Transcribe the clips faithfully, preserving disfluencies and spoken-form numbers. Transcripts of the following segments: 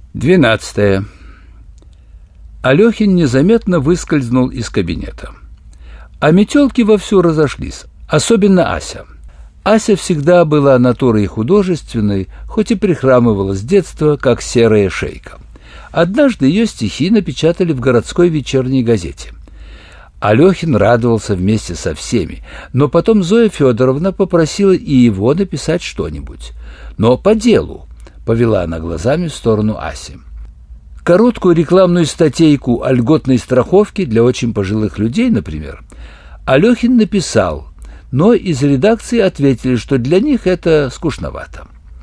Двенадцатое. Алехин незаметно выскользнул из кабинета. А метелки вовсю разошлись, особенно Ася. Ася всегда была натурой художественной, хоть и прихрамывала с детства, как серая шейка. Однажды ее стихи напечатали в городской вечерней газете. Алехин радовался вместе со всеми, но потом Зоя Федоровна попросила и его написать что-нибудь. Но по делу, повела она глазами в сторону Аси. Короткую рекламную статейку о льготной страховке для очень пожилых людей, например, Алехин написал, но из редакции ответили, что для них это скучновато.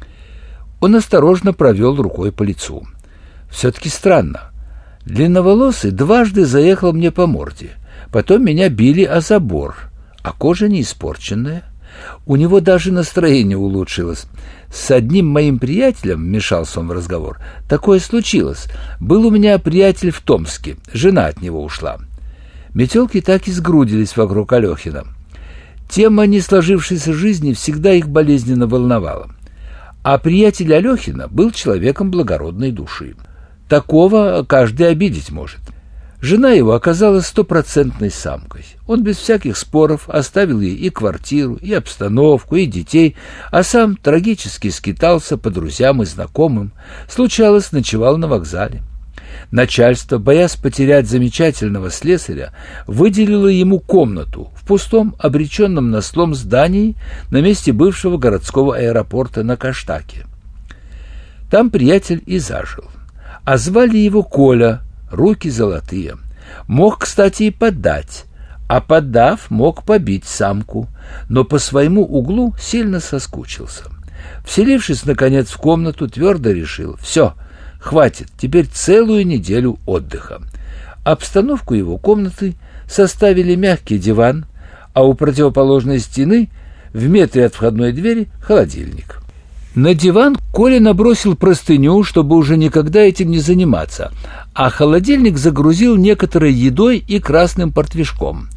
Он осторожно провел рукой по лицу. Все-таки странно. Длинноволосый дважды заехал мне по морде. Потом меня били о забор, а кожа не испорченная. У него даже настроение улучшилось. С одним моим приятелем, вмешался он в разговор, такое случилось. Был у меня приятель в Томске, жена от него ушла. Метелки так и сгрудились вокруг Алехина. Тема несложившейся жизни всегда их болезненно волновала. А приятель Алехина был человеком благородной души. Такого каждый обидеть может. Жена его оказалась стопроцентной самкой. Он без всяких споров оставил ей и квартиру, и обстановку, и детей, а сам трагически скитался по друзьям и знакомым. Случалось, ночевал на вокзале. Начальство, боясь потерять замечательного слесаря, выделило ему комнату в пустом, обреченном на слом здании на месте бывшего городского аэропорта на Каштаке. Там приятель и зажил. А звали его Коля, руки золотые. Мог, кстати, и подать, а подав, мог побить самку, но по своему углу сильно соскучился. Вселившись, наконец, в комнату, твердо решил: все, хватит, теперь целую неделю отдыха. Обстановку его комнаты составили мягкий диван, а у противоположной стены, в метре от входной двери, холодильник. На диван Коля набросил простыню, чтобы уже никогда этим не заниматься, а холодильник загрузил некоторой едой и красным портвишком.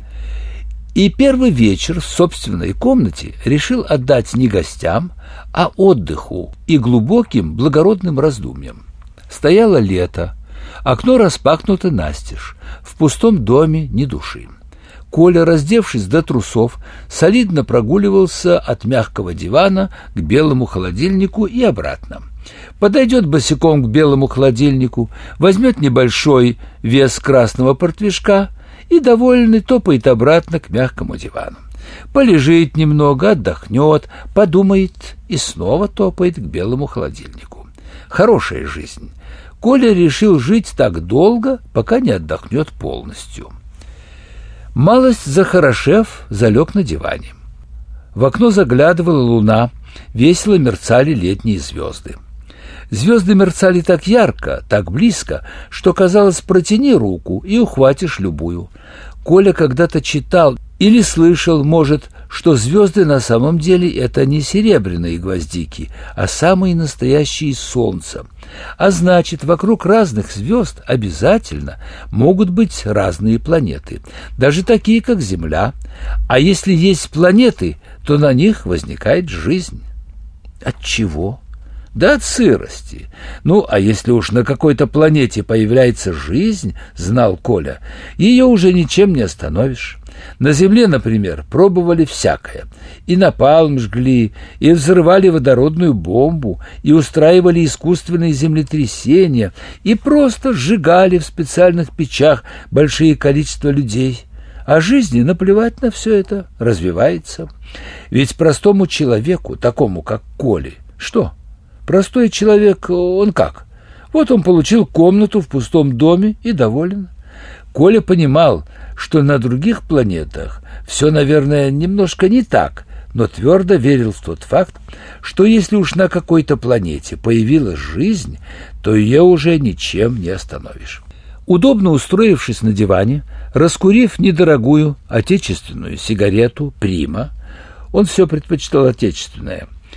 И первый вечер в собственной комнате решил отдать не гостям, а отдыху и глубоким благородным раздумьям. Стояло лето, окно распахнуто настежь, в пустом доме ни души. Коля, раздевшись до трусов, солидно прогуливался от мягкого дивана к белому холодильнику и обратно. Подойдет босиком к белому холодильнику, возьмет небольшой вес красного портвишка и, довольный, топает обратно к мягкому дивану. Полежит немного, отдохнет, подумает и снова топает к белому холодильнику. Хорошая жизнь. Коля решил жить так долго, пока не отдохнет полностью. Малость захорошев, залег на диване. В окно заглядывала луна, весело мерцали летние звезды. Звезды мерцали так ярко, так близко, что казалось, протяни руку и ухватишь любую. Коля когда-то читал или слышал, может, что звезды на самом деле это не серебряные гвоздики, а самые настоящие солнца. А значит, вокруг разных звезд обязательно могут быть разные планеты, даже такие, как Земля. А если есть планеты, то на них возникает жизнь. От чего? Да от сырости. Ну, а если уж на какой-то планете появляется жизнь, знал Коля, ее уже ничем не остановишь. На Земле, например, пробовали всякое. И напалм жгли, и взрывали водородную бомбу, и устраивали искусственные землетрясения, и просто сжигали в специальных печах большие количества людей. А жизни наплевать на все это, развивается. Ведь простому человеку, такому как Коля, что? Простой человек, он как? Вот он получил комнату в пустом доме и доволен. Коля понимал, что на других планетах все, наверное, немножко не так, но твердо верил в тот факт, что если уж на какой-то планете появилась жизнь, то ее уже ничем не остановишь. Удобно устроившись на диване, раскурив недорогую отечественную сигарету «Прима», он все предпочитал отечественное,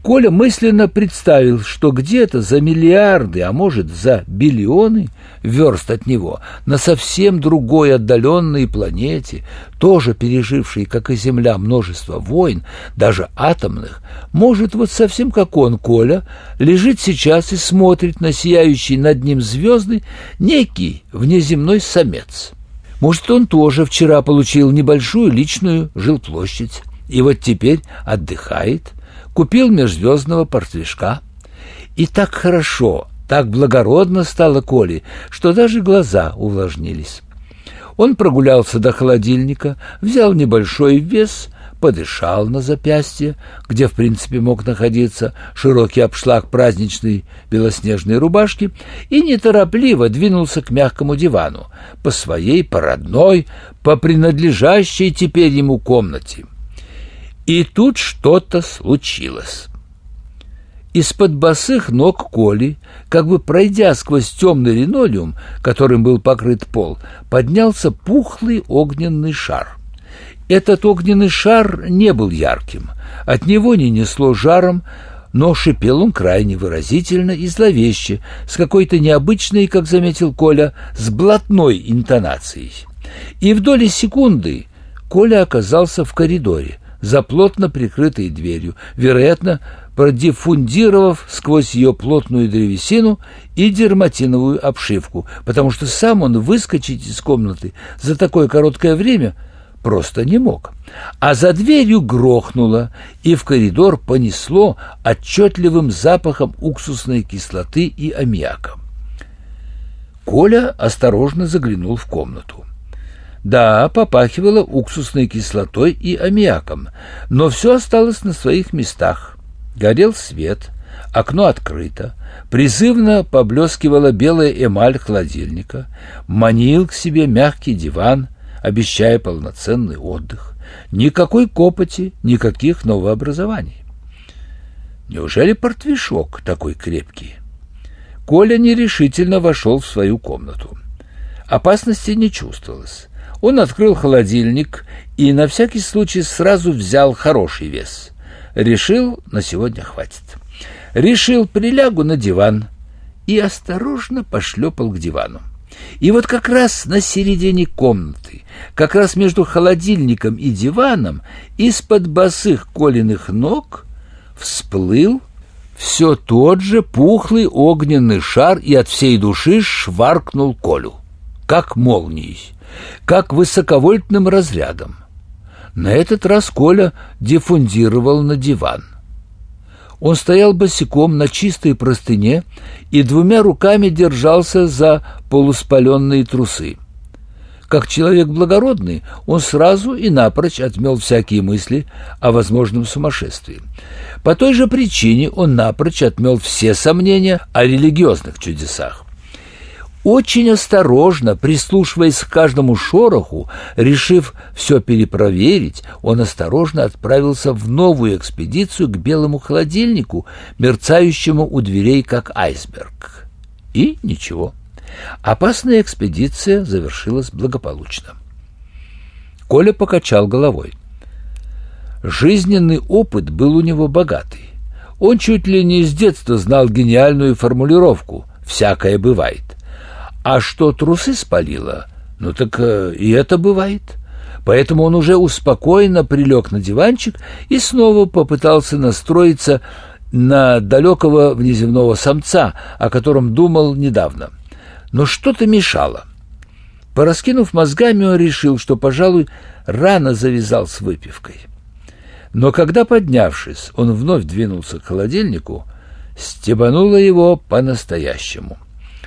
Коля мысленно представил, что где-то за миллиарды, а может за биллионы верст от него, на совсем другой отдаленной планете, тоже пережившей, как и Земля, множество войн, даже атомных, может, вот совсем как он, Коля, лежит сейчас и смотрит на сияющий над ним звезды некий внеземной самец. Может, он тоже вчера получил небольшую личную жилплощадь, и вот теперь отдыхает, купил межзвездного портвишка. И так хорошо, так благородно стало Коле, что даже глаза увлажнились. Он прогулялся до холодильника, взял небольшой вес, подышал на запястье, где, в принципе, мог находиться широкий обшлаг праздничной белоснежной рубашки, и неторопливо двинулся к мягкому дивану, по своей, по родной, по принадлежащей теперь ему комнате. И тут что-то случилось. Из-под босых ног Коли, как бы пройдя сквозь темный линолеум, которым был покрыт пол, поднялся пухлый огненный шар. Этот огненный шар не был ярким, от него не несло жаром, но шипел он крайне выразительно и зловеще, с какой-то необычной, как заметил Коля, с блатной интонацией. И в доли секунды Коля оказался в коридоре, за плотно прикрытой дверью, вероятно, продиффундировав сквозь ее плотную древесину и дерматиновую обшивку, потому что сам он выскочить из комнаты за такое короткое время просто не мог. А за дверью грохнуло, и в коридор понесло отчетливым запахом уксусной кислоты и аммиака. Коля осторожно заглянул в комнату. Да, попахивало уксусной кислотой и аммиаком, но все осталось на своих местах. Горел свет, окно открыто, призывно поблескивала белая эмаль холодильника, манил к себе мягкий диван, обещая полноценный отдых. Никакой копоти, никаких новообразований. Неужели портвишок такой крепкий? Коля нерешительно вошел в свою комнату. Опасности не чувствовалось. Он открыл холодильник и на всякий случай сразу взял хороший вес. Решил, на сегодня хватит. Решил, прилягу на диван, и осторожно пошлепал к дивану. И вот как раз на середине комнаты, как раз между холодильником и диваном, из-под босых Колиных ног всплыл все тот же пухлый огненный шар и от всей души шваркнул Колю, как молнией, как высоковольтным разрядом. На этот раз Коля диффундировал на диван. Он стоял босиком на чистой простыне и двумя руками держался за полуспаленные трусы. Как человек благородный, он сразу и напрочь отмел всякие мысли о возможном сумасшествии. По той же причине он напрочь отмел все сомнения о религиозных чудесах. Очень осторожно, прислушиваясь к каждому шороху, решив все перепроверить, он осторожно отправился в новую экспедицию к белому холодильнику, мерцающему у дверей как айсберг. И ничего. Опасная экспедиция завершилась благополучно. Коля покачал головой. Жизненный опыт был у него богатый. Он чуть ли не с детства знал гениальную формулировку «всякое бывает». А что трусы спалило, ну так э, и это бывает. Поэтому он уже успокоенно прилег на диванчик и снова попытался настроиться на далекого внеземного самца, о котором думал недавно. Но что-то мешало. Пораскинув мозгами, он решил, что, пожалуй, рано завязал с выпивкой. Но когда, поднявшись, он вновь двинулся к холодильнику, стебануло его по-настоящему.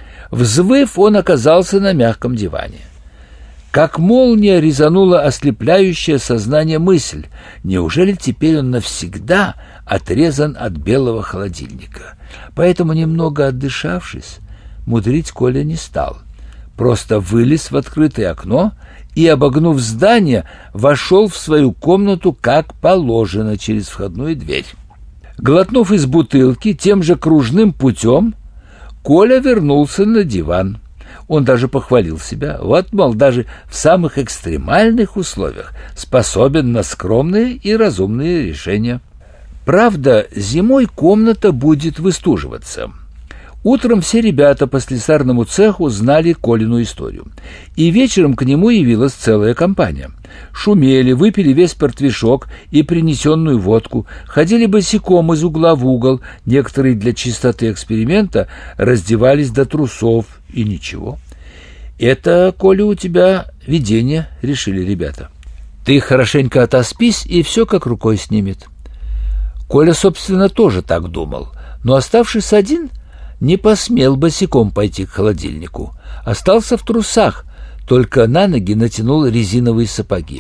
Взвыв, он оказался на мягком диване. Как молния резанула ослепляющее сознание мысль: неужели теперь он навсегда отрезан от белого холодильника? Поэтому, немного отдышавшись, мудрить Коля не стал. Просто вылез в открытое окно и, обогнув здание, вошел в свою комнату как положено через входную дверь. Глотнув из бутылки тем же кружным путем, Коля вернулся на диван. Он даже похвалил себя. Вот, мол, даже в самых экстремальных условиях способен на скромные и разумные решения. Правда, зимой комната будет выстуживаться. Утром все ребята по слесарному цеху знали Колину историю. И вечером к нему явилась целая компания. Шумели, выпили весь портвишок и принесенную водку, ходили босиком из угла в угол, некоторые для чистоты эксперимента раздевались до трусов, и ничего. «Это, Коля, у тебя видение», — решили ребята. «Ты хорошенько отоспись, и все как рукой снимет». Коля, собственно, тоже так думал, но, оставшись один, не посмел босиком пойти к холодильнику. Остался в трусах, только на ноги натянул резиновые сапоги.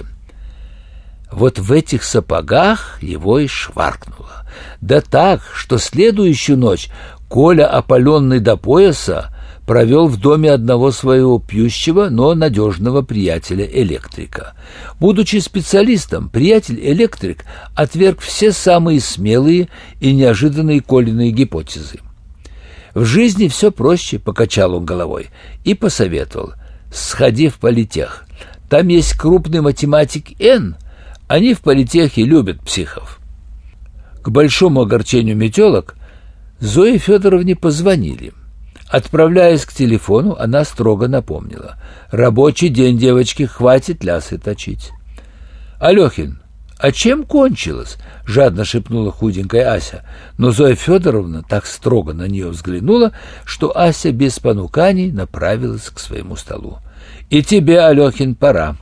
Вот в этих сапогах его и шваркнуло. Да так, что следующую ночь Коля, опаленный до пояса, провел в доме одного своего пьющего, но надежного приятеля-электрика. Будучи специалистом, приятель-электрик отверг все самые смелые и неожиданные Колиные гипотезы. «В жизни все проще», — покачал он головой и посоветовал: «Сходи в политех. Там есть крупный математик Н. Они в политехе любят психов». К большому огорчению метелок Зое Федоровне позвонили. Отправляясь к телефону, она строго напомнила: «Рабочий день, девочки, хватит лясы точить». «Алехин, а чем кончилось?» — жадно шепнула худенькая Ася, но Зоя Федоровна так строго на нее взглянула, что Ася без понуканий направилась к своему столу. «И тебе, Алехин, пора».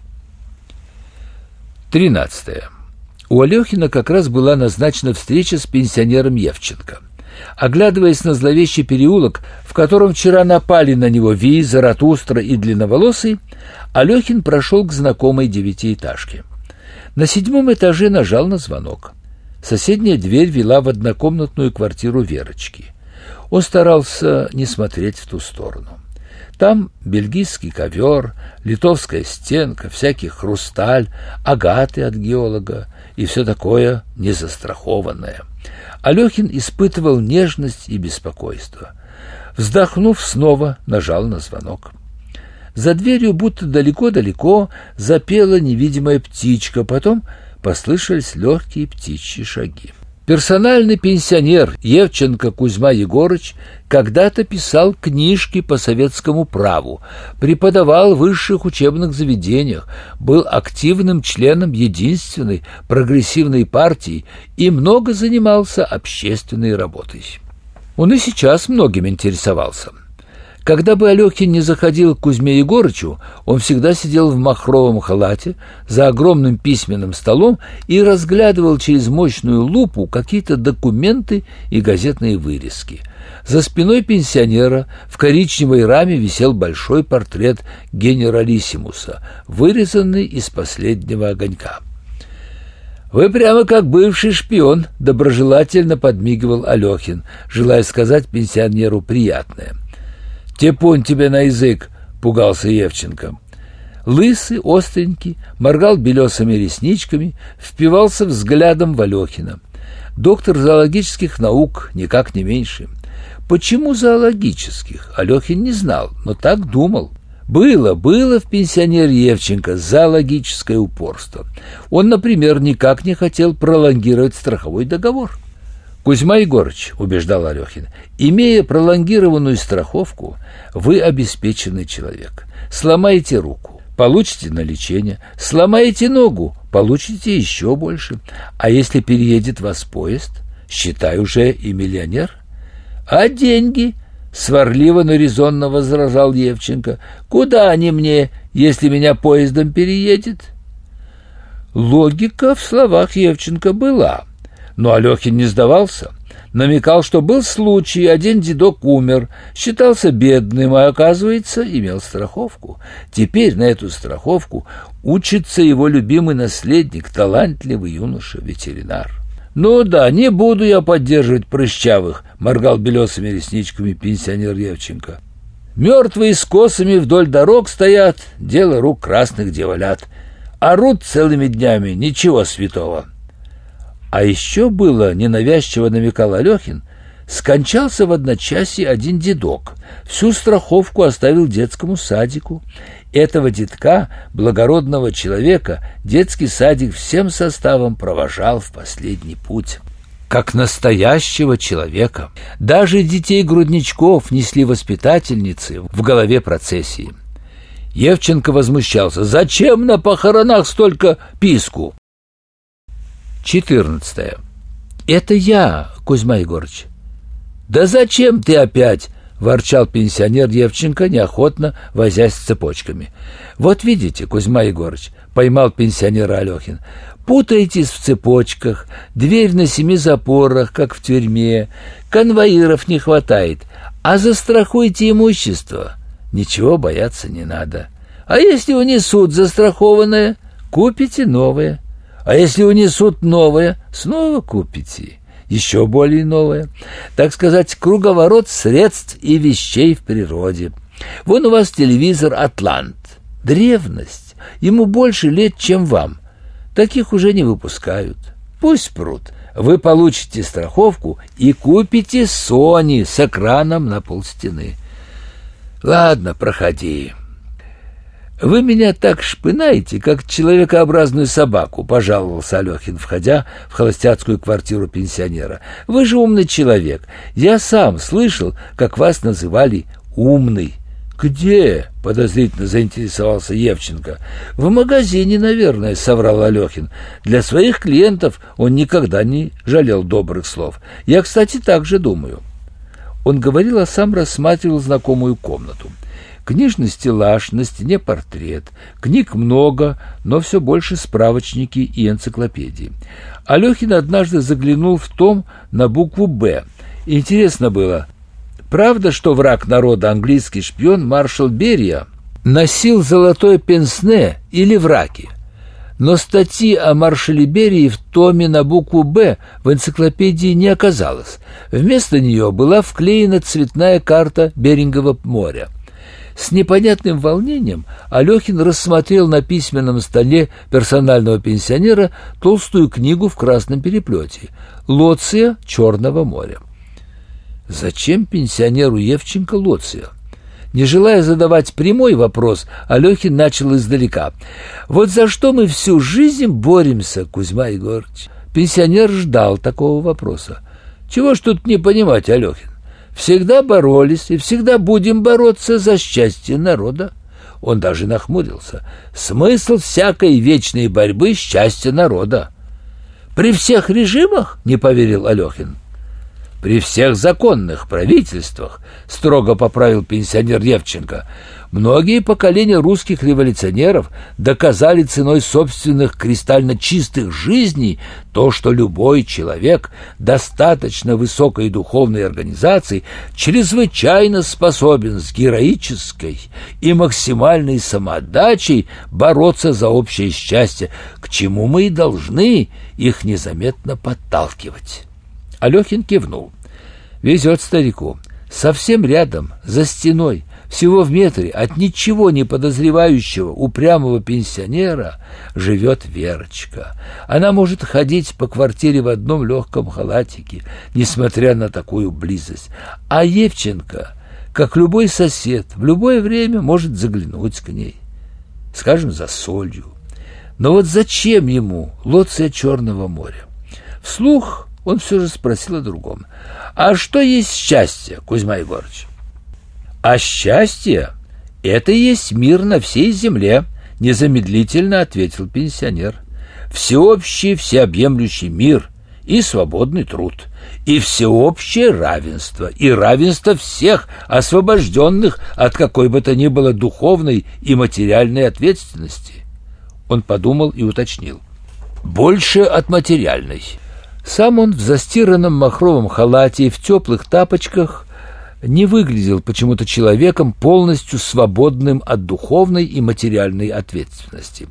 Тринадцатое. У Алехина как раз была назначена встреча с пенсионером Евченко. Оглядываясь на зловещий переулок, в котором вчера напали на него Вий, Заратустра и Длинноволосый, Алехин прошел к знакомой девятиэтажке. На седьмом этаже нажал на звонок. Соседняя дверь вела в однокомнатную квартиру Верочки. Он старался не смотреть в ту сторону. Там бельгийский ковер, литовская стенка, всякий хрусталь, агаты от геолога и все такое незастрахованное. Алехин испытывал нежность и беспокойство. Вздохнув, снова нажал на звонок. За дверью, будто далеко-далеко, запела невидимая птичка, потом послышались легкие птичьи шаги. Персональный пенсионер Евченко Кузьма Егорыч когда-то писал книжки по советскому праву, преподавал в высших учебных заведениях, был активным членом единственной прогрессивной партии и много занимался общественной работой. Он и сейчас многим интересовался. Когда бы Алехин не заходил к Кузьме Егорычу, он всегда сидел в махровом халате за огромным письменным столом и разглядывал через мощную лупу какие-то документы и газетные вырезки. За спиной пенсионера в коричневой раме висел большой портрет генералиссимуса, вырезанный из последнего огонька. «Вы прямо как бывший шпион», — доброжелательно подмигивал Алехин, желая сказать пенсионеру приятное. «Типун тебе на язык», — пугался Евченко. Лысый, остренький, моргал белесыми ресничками, впивался взглядом в Алехина. Доктор зоологических наук, никак не меньше. Почему зоологических, Алехин не знал, но так думал. Было, было в пенсионере Евченко зоологическое упорство. Он, например, никак не хотел пролонгировать страховой договор. «Кузьма Егорыч», — убеждал Алехин, — «имея пролонгированную страховку, вы обеспеченный человек. Сломаете руку, получите на лечение, сломаете ногу, получите еще больше. А если переедет вас поезд, считай, уже и миллионер». «А деньги?» — сварливо, но резонно возражал Евченко. «Куда они мне, если меня поездом переедет?» Логика в словах Евченко была. Но Алехин не сдавался, намекал, что был случай, один дедок умер, считался бедным, а, оказывается, имел страховку. Теперь на эту страховку учится его любимый наследник, талантливый юноша-ветеринар. «Ну да, не буду я поддерживать прыщавых», — моргал белесыми ресничками пенсионер Евченко. «Мертвые с косами вдоль дорог стоят, дело рук красных дьяволят. Орут целыми днями, ничего святого». А еще было, ненавязчиво намекал Алехин, скончался в одночасье один дедок, всю страховку оставил детскому садику. Этого детка, благородного человека, детский садик всем составом провожал в последний путь. как настоящего человека. Даже детей-грудничков несли воспитательницы в голове процессии. Евченко возмущался: «Зачем на похоронах столько писку?» четырнадцатое. «Это я, Кузьма Егорыч». «Да зачем ты опять?» — ворчал пенсионер Евченко, неохотно возясь с цепочками. «Вот видите, Кузьма Егорыч», — поймал пенсионера Алехин, — «путаетесь в цепочках, дверь на семи запорах, как в тюрьме, конвоиров не хватает, а застрахуйте имущество. Ничего бояться не надо. А если унесут застрахованное, купите новое. А если унесут новое, снова купите еще более новое. Так сказать, круговорот средств и вещей в природе. Вон у вас телевизор «Атлант». Древность. Ему больше лет, чем вам. Таких уже не выпускают. Пусть прут. Вы получите страховку и купите Sony с экраном на полстены. Ладно, проходи. «Вы меня так шпынаете, как человекообразную собаку», — пожаловался Алехин, входя в холостяцкую квартиру пенсионера. «Вы же умный человек. Я сам слышал, как вас называли умный». «Где?» — подозрительно заинтересовался Евченко. «В магазине, наверное», — соврал Алехин. «Для своих клиентов он никогда не жалел добрых слов. Я, кстати, так же думаю». Он говорил, а сам рассматривал знакомую комнату. Книжный стеллаж, на стене портрет. Книг много, но все больше справочники и энциклопедии. Алехин однажды заглянул в том на букву «Б». Интересно было, правда, что враг народа, английский шпион маршал Берия, носил золотое пенсне или враки? Но статьи о маршале Берии в томе на букву «Б» в энциклопедии не оказалось. Вместо нее была вклеена цветная карта Берингового моря. С непонятным волнением Алехин рассмотрел на письменном столе персонального пенсионера толстую книгу в красном переплете «Лоция Черного моря». Зачем пенсионеру Евченко Лоция? Не желая задавать прямой вопрос, Алехин начал издалека. «Вот за что мы всю жизнь боремся, Кузьма Егорыч?» Пенсионер ждал такого вопроса. «Чего ж тут не понимать, Алехин? Всегда боролись и всегда будем бороться за счастье народа». Он даже нахмурился. «Смысл всякой вечной борьбы — счастье народа». «При всех режимах?» — не поверил Алехин. «При всех законных правительствах», — строго поправил пенсионер Евченко. «Многие поколения русских революционеров доказали ценой собственных кристально чистых жизней то, что любой человек достаточно высокой духовной организации чрезвычайно способен с героической и максимальной самоотдачей бороться за общее счастье, к чему мы и должны их незаметно подталкивать». Алехин кивнул. «Везет старику. Совсем рядом, за стеной, всего в метре от ничего не подозревающего упрямого пенсионера живет Верочка. Она может ходить по квартире в одном легком халатике, несмотря на такую близость. А Евченко, как любой сосед, в любое время может заглянуть к ней, скажем, за солью. Но вот зачем ему Лоция Черного моря?» Вслух он все же спросил о другом. «А что есть счастье, Кузьма Егорыч?» «А счастье — это и есть мир на всей земле», — незамедлительно ответил пенсионер. «Всеобщий, всеобъемлющий мир и свободный труд, и всеобщее равенство, и равенство всех освобожденных от какой бы то ни было духовной и материальной ответственности». Он подумал и уточнил. «Больше от материальной». Сам он в застиранном махровом халате и в теплых тапочках не выглядел почему-то человеком, полностью свободным от духовной и материальной ответственности.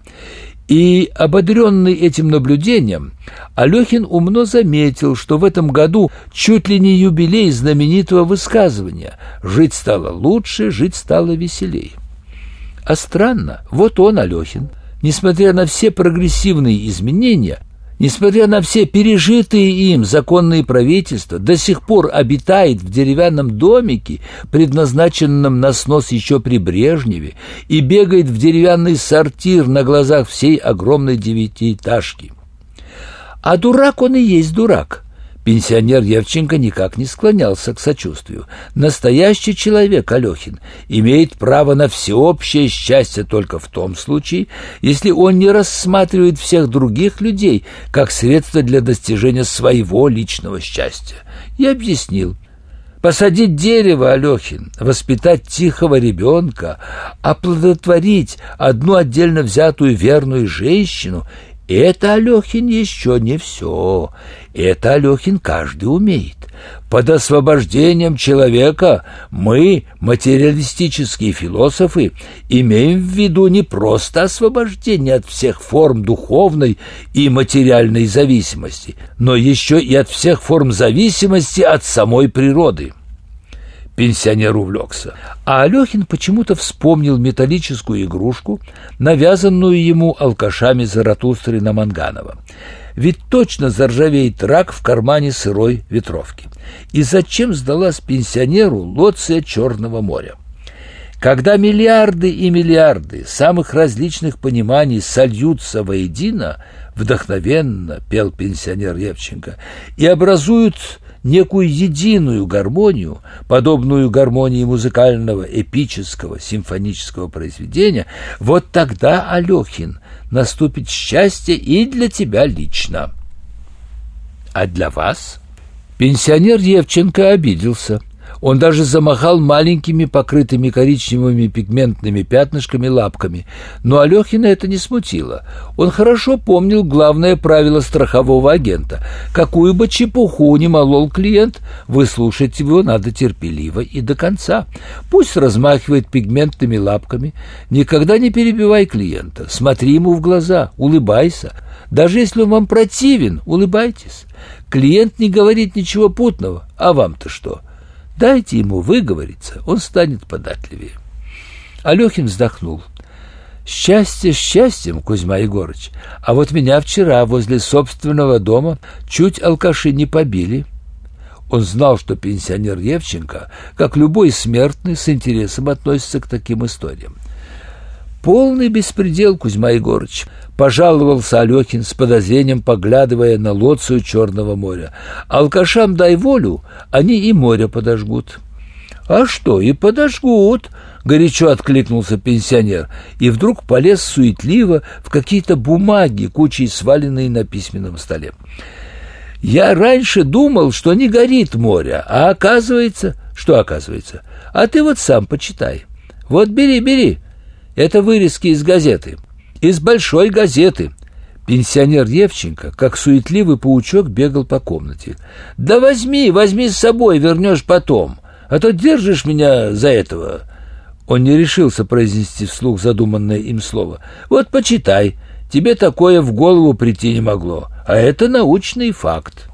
И, ободренный этим наблюдением, Алехин умно заметил, что в этом году чуть ли не юбилей знаменитого высказывания «Жить стало лучше, жить стало веселей». А странно, вот он, Алехин, несмотря на все прогрессивные изменения, несмотря на все пережитые им законные правительства, до сих пор обитает в деревянном домике, предназначенном на снос еще при Брежневе, и бегает в деревянный сортир на глазах всей огромной девятиэтажки. А дурак он и есть дурак. Пенсионер Евченко никак не склонялся к сочувствию. Настоящий человек, Алехин, имеет право на всеобщее счастье только в том случае, если он не рассматривает всех других людей как средство для достижения своего личного счастья. И объяснил. Посадить дерево, Алехин, воспитать тихого ребенка, оплодотворить одну отдельно взятую верную женщину — это, Алехин, еще не все. Это, Алехин, каждый умеет. Под освобождением человека мы, материалистические философы, имеем в виду не просто освобождение от всех форм духовной и материальной зависимости, но еще и от всех форм зависимости от самой природы. Пенсионер увлекся, а Алехин почему-то вспомнил металлическую игрушку, навязанную ему алкашами Заратустры на Манганова. Ведь точно заржавеет рак в кармане сырой ветровки. И зачем сдалась пенсионеру Лоция Черного моря? Когда миллиарды и миллиарды самых различных пониманий сольются воедино, вдохновенно пел пенсионер Евченко, и образуют некую единую гармонию, подобную гармонии музыкального, эпического, симфонического произведения, вот тогда, Алехин, наступит счастье и для тебя лично. А для вас? Пенсионер Евченко обиделся. Он даже замахал маленькими, покрытыми коричневыми пигментными пятнышками лапками. Но Алехина это не смутило. Он хорошо помнил главное правило страхового агента. Какую бы чепуху ни молол клиент, выслушать его надо терпеливо и до конца. Пусть размахивает пигментными лапками. Никогда не перебивай клиента. Смотри ему в глаза, улыбайся. Даже если он вам противен, улыбайтесь. Клиент не говорит ничего путного. А вам-то что? Дайте ему выговориться, он станет податливее. Алехин вздохнул. Счастье счастьем, Кузьма Егорыч, а вот меня вчера возле собственного дома чуть алкаши не побили. Он знал, что пенсионер Евченко, как любой смертный, с интересом относится к таким историям. «Полный беспредел, Кузьма Егорыч», — пожаловался Алехин с подозрением, поглядывая на Лоцию Черного моря. «Алкашам дай волю, они и море подожгут». «А что, и подожгут», — горячо откликнулся пенсионер, и вдруг полез суетливо в какие-то бумаги, кучей сваленные на письменном столе. «Я раньше думал, что не горит море, а оказывается...» «Что оказывается? А ты вот сам почитай. Вот бери, бери. Это вырезки из газеты. Из большой газеты». Пенсионер Евченко, как суетливый паучок, бегал по комнате. «Да возьми, возьми с собой, вернешь потом. А то держишь меня за этого». Он не решился произнести вслух задуманное им слово. «Вот почитай. Тебе такое в голову прийти не могло. А это научный факт».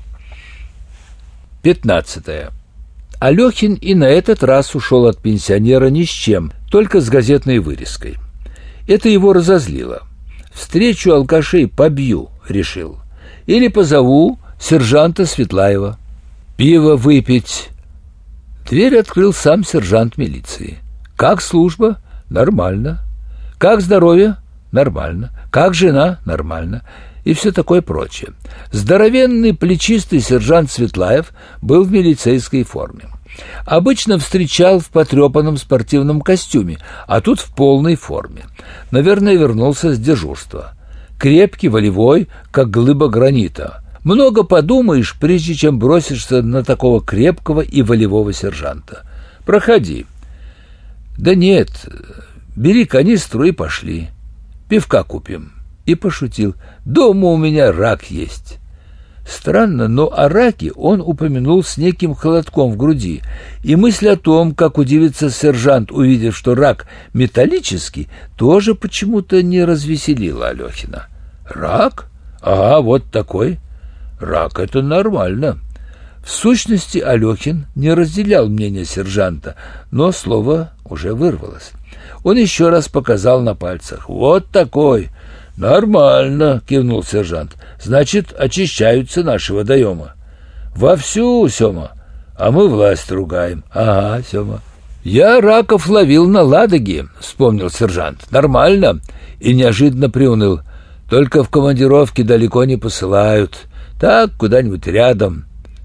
Пятнадцатое. Алехин и на этот раз ушел от пенсионера ни с чем, только с газетной вырезкой. Это его разозлило. «Встречу алкашей побью», — решил. «Или позову сержанта Светлаева. Пиво выпить». Дверь открыл сам сержант милиции. «Как служба?» «Нормально». «Как здоровье?» «Нормально». «Как жена?» «Нормально». И все такое прочее. Здоровенный, плечистый сержант Светлаев был в милицейской форме. Обычно встречал в потрепанном спортивном костюме, а тут в полной форме. Наверное, вернулся с дежурства. Крепкий, волевой, как глыба гранита. Много подумаешь, прежде чем бросишься на такого крепкого и волевого сержанта. «Проходи». «Да нет, бери канистру и пошли. Пивка купим». И пошутил. «Дома у меня рак есть». Странно, но о раке он упомянул с неким холодком в груди, и мысль о том, как удивится сержант, увидев, что рак металлический, тоже почему-то не развеселила Алехина. «Рак? Ага, вот такой. Рак — это нормально». В сущности, Алехин не разделял мнение сержанта, но слово уже вырвалось. Он еще раз показал на пальцах. «Вот такой». «Нормально», — кивнул сержант. «Значит, очищаются наши водоемы». «Вовсю, Сема. А мы власть ругаем». «Ага, Сема». «Я раков ловил на Ладоге», — вспомнил сержант. «Нормально». И неожиданно приуныл. «Только в командировке далеко не посылают. Так, куда-нибудь рядом».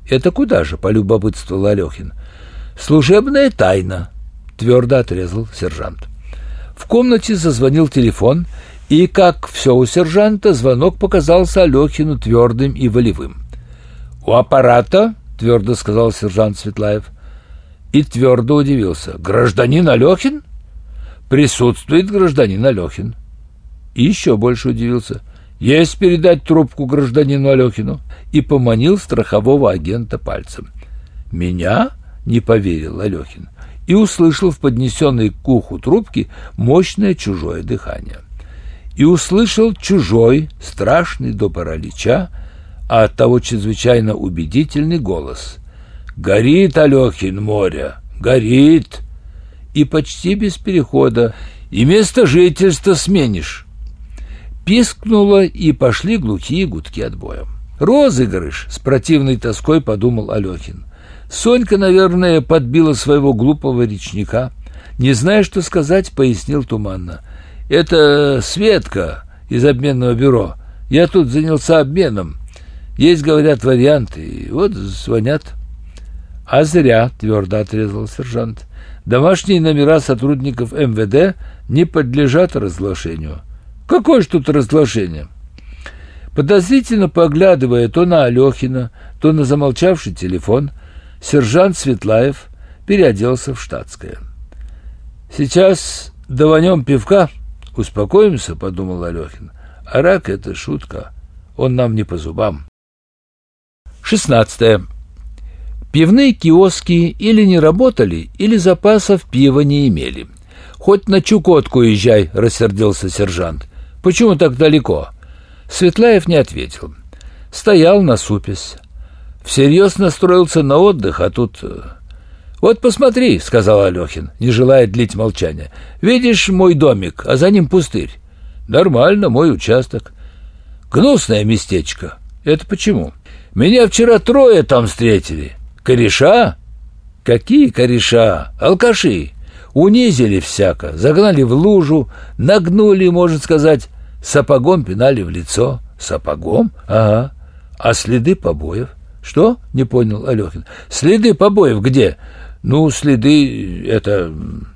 Это куда же, полюбопытствовал Алехин. Служебная тайна, твердо отрезал сержант. В комнате зазвонил телефон, и, как все у сержанта, звонок показался Алехину твердым и волевым. «У аппарата», — твердо сказал сержант Светлаев, и твердо удивился. «Гражданин Алехин?» «Присутствует гражданин Алехин». И еще больше удивился. «Есть передать трубку гражданину Алехину?» И поманил страхового агента пальцем. «Меня?» — не поверил Алехин. И услышал в поднесенной к уху трубке мощное чужое дыхание. И услышал чужой, страшный до паралича, а оттого чрезвычайно убедительный голос. «Горит, Алехин, море! Горит!» И почти без перехода. «И место жительства сменишь!» Пискнуло, и пошли глухие гудки отбоя. «Розыгрыш!» — с противной тоской подумал Алехин. Сонька, наверное, подбила своего глупого речника. Не зная, что сказать, пояснил туманно. «Это Светка из обменного бюро. Я тут занялся обменом. Есть, говорят, варианты, и вот звонят». «А зря», — твердо отрезал сержант. «Домашние номера сотрудников эм вэ дэ не подлежат разглашению». «Какое ж тут разглашение?» Подозрительно поглядывая то на Алехина, то на замолчавший телефон, сержант Светлаев переоделся в штатское. «Сейчас даванем пивка, успокоимся», — подумал Алехин. «А рак — это шутка, он нам не по зубам». Шестнадцатое. Пивные киоски или не работали, или запасов пива не имели. «Хоть на Чукотку езжай», — рассердился сержант. «Почему так далеко?» Светлаев не ответил. Стоял насупясь. Всерьез настроился на отдых, а тут... «Вот посмотри», — сказал Алехин, не желая длить молчание. «Видишь мой домик, а за ним пустырь?» «Нормально, мой участок». «Гнусное местечко». «Это почему?» «Меня вчера трое там встретили». «Кореша?» «Какие кореша? Алкаши. Унизили всяко, загнали в лужу, нагнули, можно сказать, сапогом пинали в лицо». «Сапогом? Ага. А следы побоев?» «Что?» — не понял Алехин. «Следы побоев где?» «Ну, следы... это...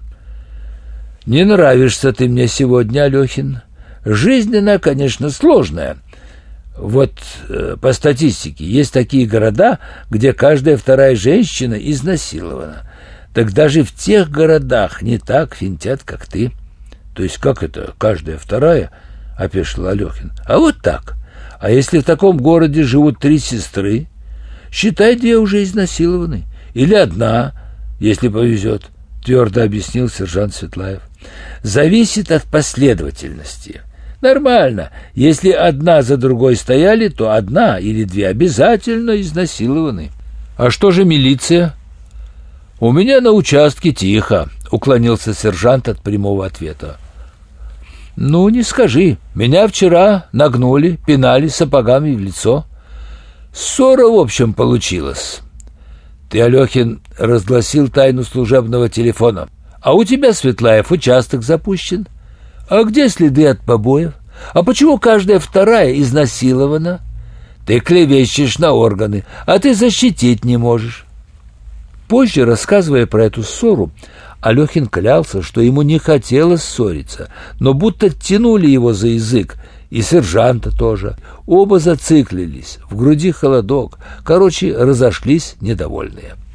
Не нравишься ты мне сегодня, Алехин. Жизнь, она, конечно, сложная. Вот э, по статистике есть такие города, где каждая вторая женщина изнасилована. Так даже в тех городах не так финтят, как ты». «То есть как это каждая вторая?» — опешил Алехин. «А вот так. А если в таком городе живут три сестры, считай, две уже изнасилованы. Или одна, если повезет», — твердо объяснил сержант Светлаев. «Зависит от последовательности. Нормально. Если одна за другой стояли, то одна или две обязательно изнасилованы». «А что же милиция?» «У меня на участке тихо», — уклонился сержант от прямого ответа. «Ну, не скажи. Меня вчера нагнули, пинали сапогами в лицо. Ссора, в общем, получилась». «Ты, Алехин, разгласил тайну служебного телефона. А у тебя, Светлаев, участок запущен. А где следы от побоев? А почему каждая вторая изнасилована? Ты клевещешь на органы, а ты защитить не можешь». Позже, рассказывая про эту ссору, Алехин клялся, что ему не хотелось ссориться, но будто тянули его за язык, и сержанта тоже. Оба зациклились, в груди холодок, короче, разошлись недовольные.